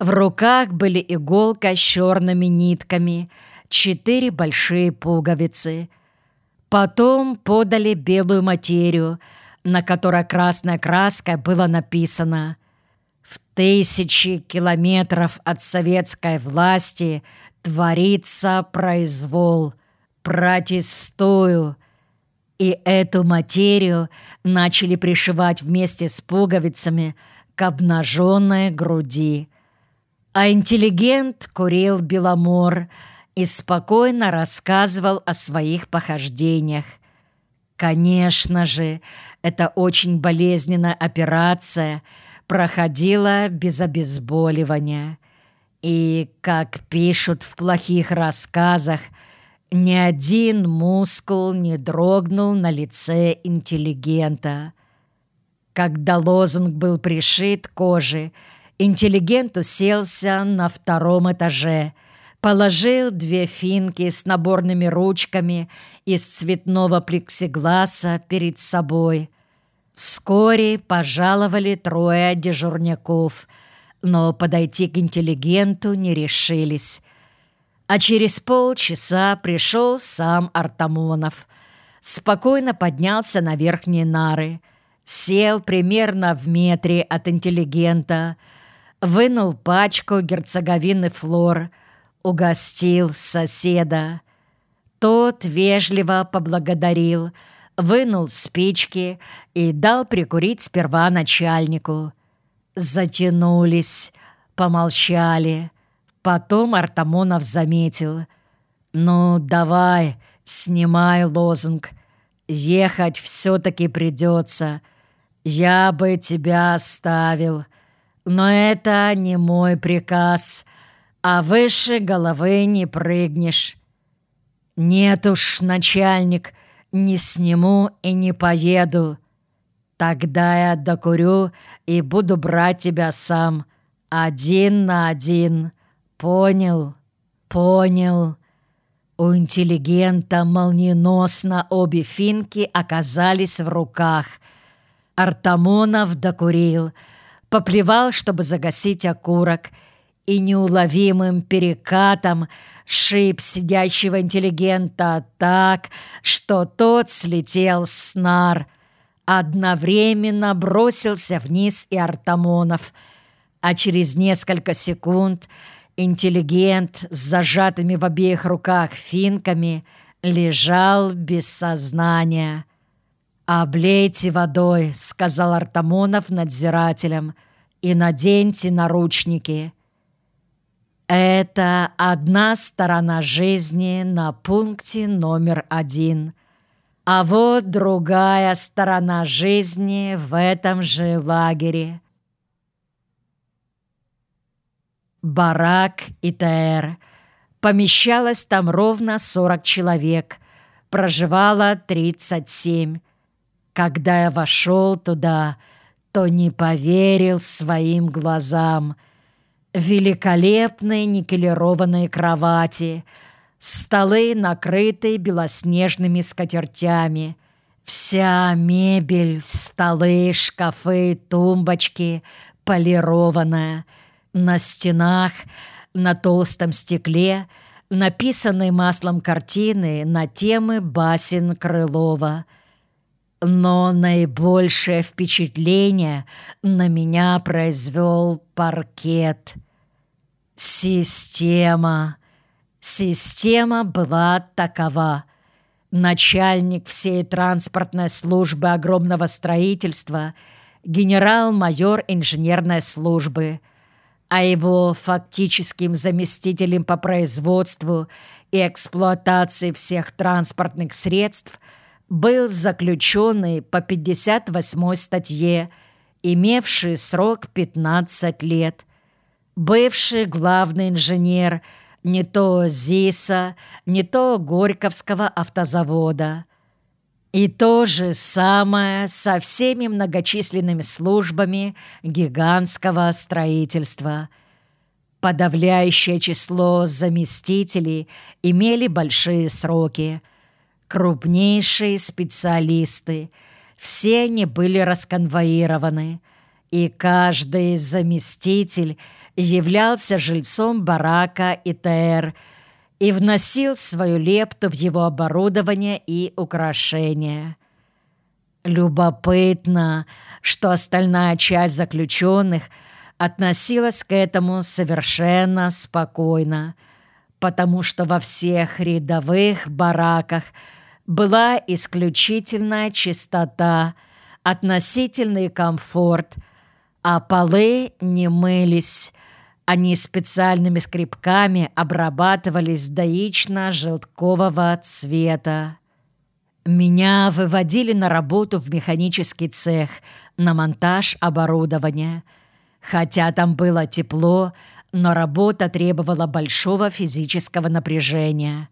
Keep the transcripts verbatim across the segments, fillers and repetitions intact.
В руках были иголка с черными нитками, четыре большие пуговицы. Потом подали белую материю, на которой красной краской было написано: «В тысячи километров от советской власти творится произвол. Протестую». И эту материю начали пришивать вместе с пуговицами к обнаженной груди. А интеллигент курил беломор и спокойно рассказывал о своих похождениях. Конечно же, эта очень болезненная операция проходила без обезболивания. И, как пишут в плохих рассказах, ни один мускул не дрогнул на лице интеллигента. Когда лозунг был пришит к коже, интеллигент уселся на втором этаже, положил две финки с наборными ручками из цветного плексигласа перед собой. Вскоре пожаловали трое дежурняков, но подойти к интеллигенту не решились. А через полчаса пришел сам Артамонов. Спокойно поднялся на верхние нары, сел примерно в метре от интеллигента, вынул пачку герцоговины «Флор», угостил соседа. Тот вежливо поблагодарил, вынул спички и дал прикурить сперва начальнику. Затянулись, помолчали. Потом Артамонов заметил: «Ну, давай, снимай лозунг. Ехать все-таки придется. Я бы тебя оставил. Но это не мой приказ, а выше головы не прыгнешь». «Нет уж, начальник, не сниму и не поеду. Тогда я докурю и буду брать тебя сам, один на один. Понял? Понял». У интеллигента молниеносно обе финки оказались в руках. Артамонов докурил, поплевал, чтобы загасить окурок, и неуловимым перекатом шиб сидящего интеллигента так, что тот слетел с нар. Одновременно бросился вниз и Артамонов, а через несколько секунд интеллигент с зажатыми в обеих руках финками лежал без сознания. «Облейте водой», — сказал Артамонов надзирателям, — «и наденьте наручники». Это одна сторона жизни на пункте номер один. А вот другая сторона жизни в этом же лагере. Барак ИТР. Помещалось там ровно сорок человек. Проживало тридцать семь. Когда я вошел туда, то не поверил своим глазам. Великолепные никелированные кровати, столы, накрытые белоснежными скатертями. Вся мебель, столы, шкафы, тумбочки полированная. На стенах, на толстом стекле написаны маслом картины на темы басен Крылова. Но наибольшее впечатление на меня произвел паркет. Система. Система была такова. Начальник всей транспортной службы огромного строительства, генерал-майор инженерной службы, а его фактическим заместителем по производству и эксплуатации всех транспортных средств был заключенный по пятьдесят восьмой статье, имевший срок пятнадцать лет, бывший главный инженер не то ЗИСа, не то Горьковского автозавода. И то же самое со всеми многочисленными службами гигантского строительства. Подавляющее число заместителей имели большие сроки. Крупнейшие специалисты, все они были расконвоированы, и каждый заместитель являлся жильцом барака ИТР и вносил свою лепту в его оборудование и украшения. Любопытно, что остальная часть заключенных относилась к этому совершенно спокойно, потому что во всех рядовых бараках была исключительная чистота, относительный комфорт, а полы не мылись. Они специальными скребками обрабатывались до яично-желткового цвета. Меня выводили на работу в механический цех, на монтаж оборудования. Хотя там было тепло, но работа требовала большого физического напряжения.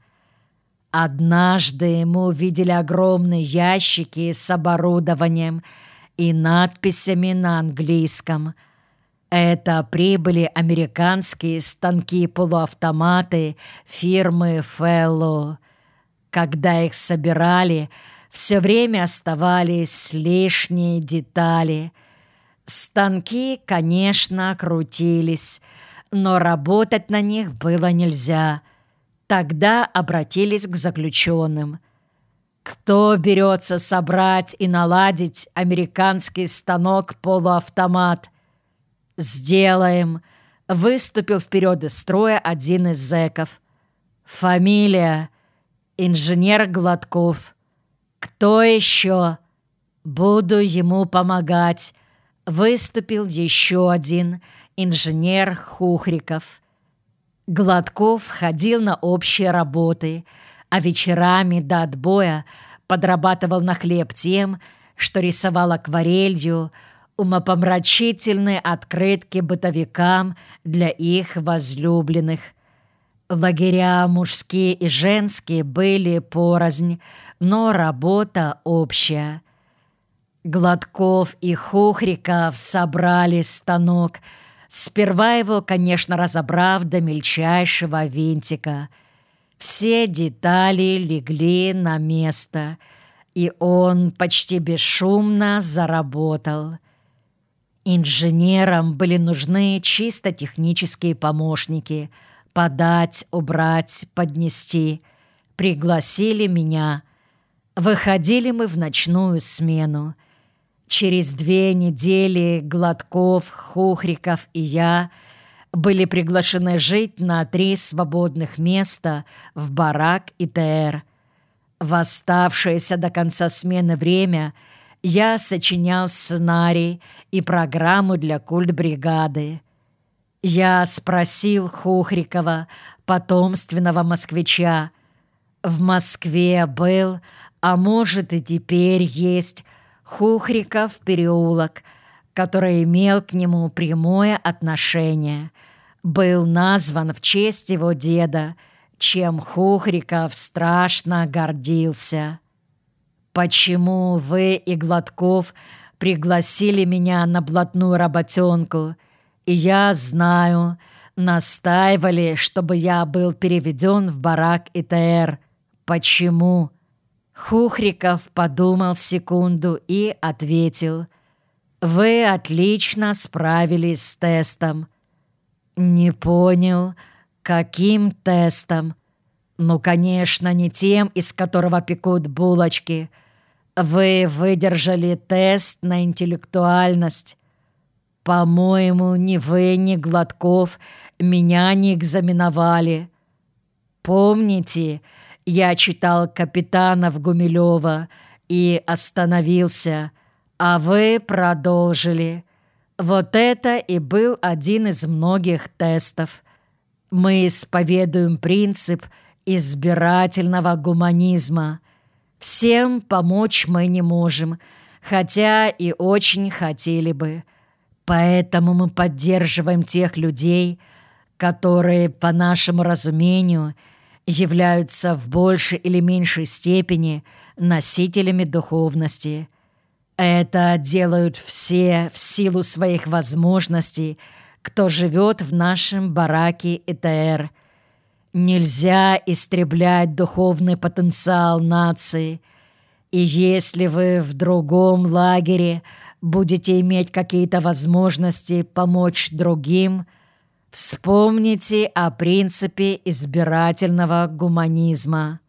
Однажды мы увидели огромные ящики с оборудованием и надписями на английском. Это прибыли американские станки-полуавтоматы фирмы Fellow. Когда их собирали, все время оставались лишние детали. Станки, конечно, крутились, но работать на них было нельзя. Тогда обратились к заключенным. Кто берется собрать и наладить американский станок-полуавтомат? «Сделаем», — выступил вперед из строя один из зэков. «Фамилия?» «Инженер Гладков». «Кто еще?» «Буду ему помогать», — выступил еще один, инженер Хухриков. Гладков ходил на общие работы, а вечерами до отбоя подрабатывал на хлеб тем, что рисовал акварелью умопомрачительные открытки бытовикам для их возлюбленных. Лагеря мужские и женские были порознь, но работа общая. Гладков и Хухриков собрали станок, сперва его, конечно, разобрав до мельчайшего винтика. Все детали легли на место, и он почти бесшумно заработал. Инженерам были нужны чисто технические помощники — подать, убрать, поднести. Пригласили меня. Выходили мы в ночную смену. Через две недели Гладков, Хухриков и я были приглашены жить на три свободных места в барак ИТР. В оставшееся до конца смены время я сочинял сценарий и программу для культбригады. Я спросил Хухрикова, потомственного москвича. В Москве был, а может и теперь есть, Хухриков переулок, который имел к нему прямое отношение. Был назван в честь его деда, чем Хухриков страшно гордился. «Почему вы и Гладков пригласили меня на блатную работенку? И я знаю, настаивали, чтобы я был переведен в барак ИТР. Почему?» Хухриков подумал секунду и ответил: «Вы отлично справились с тестом». «Не понял, каким тестом?» «Ну, конечно, не тем, из которого пекут булочки. Вы выдержали тест на интеллектуальность. По-моему, ни вы, ни Гладков меня не экзаменовали. Помните, я читал «Капитанов» Гумилева и остановился, а вы продолжили. Вот это и был один из многих тестов. Мы исповедуем принцип избирательного гуманизма. Всем помочь мы не можем, хотя и очень хотели бы. Поэтому мы поддерживаем тех людей, которые, по нашему разумению, являются в большей или меньшей степени носителями духовности. Это делают все в силу своих возможностей, кто живет в нашем бараке ИТР. Нельзя истреблять духовный потенциал нации, и если вы в другом лагере будете иметь какие-то возможности помочь другим, Вспомните о принципе избирательного гуманизма.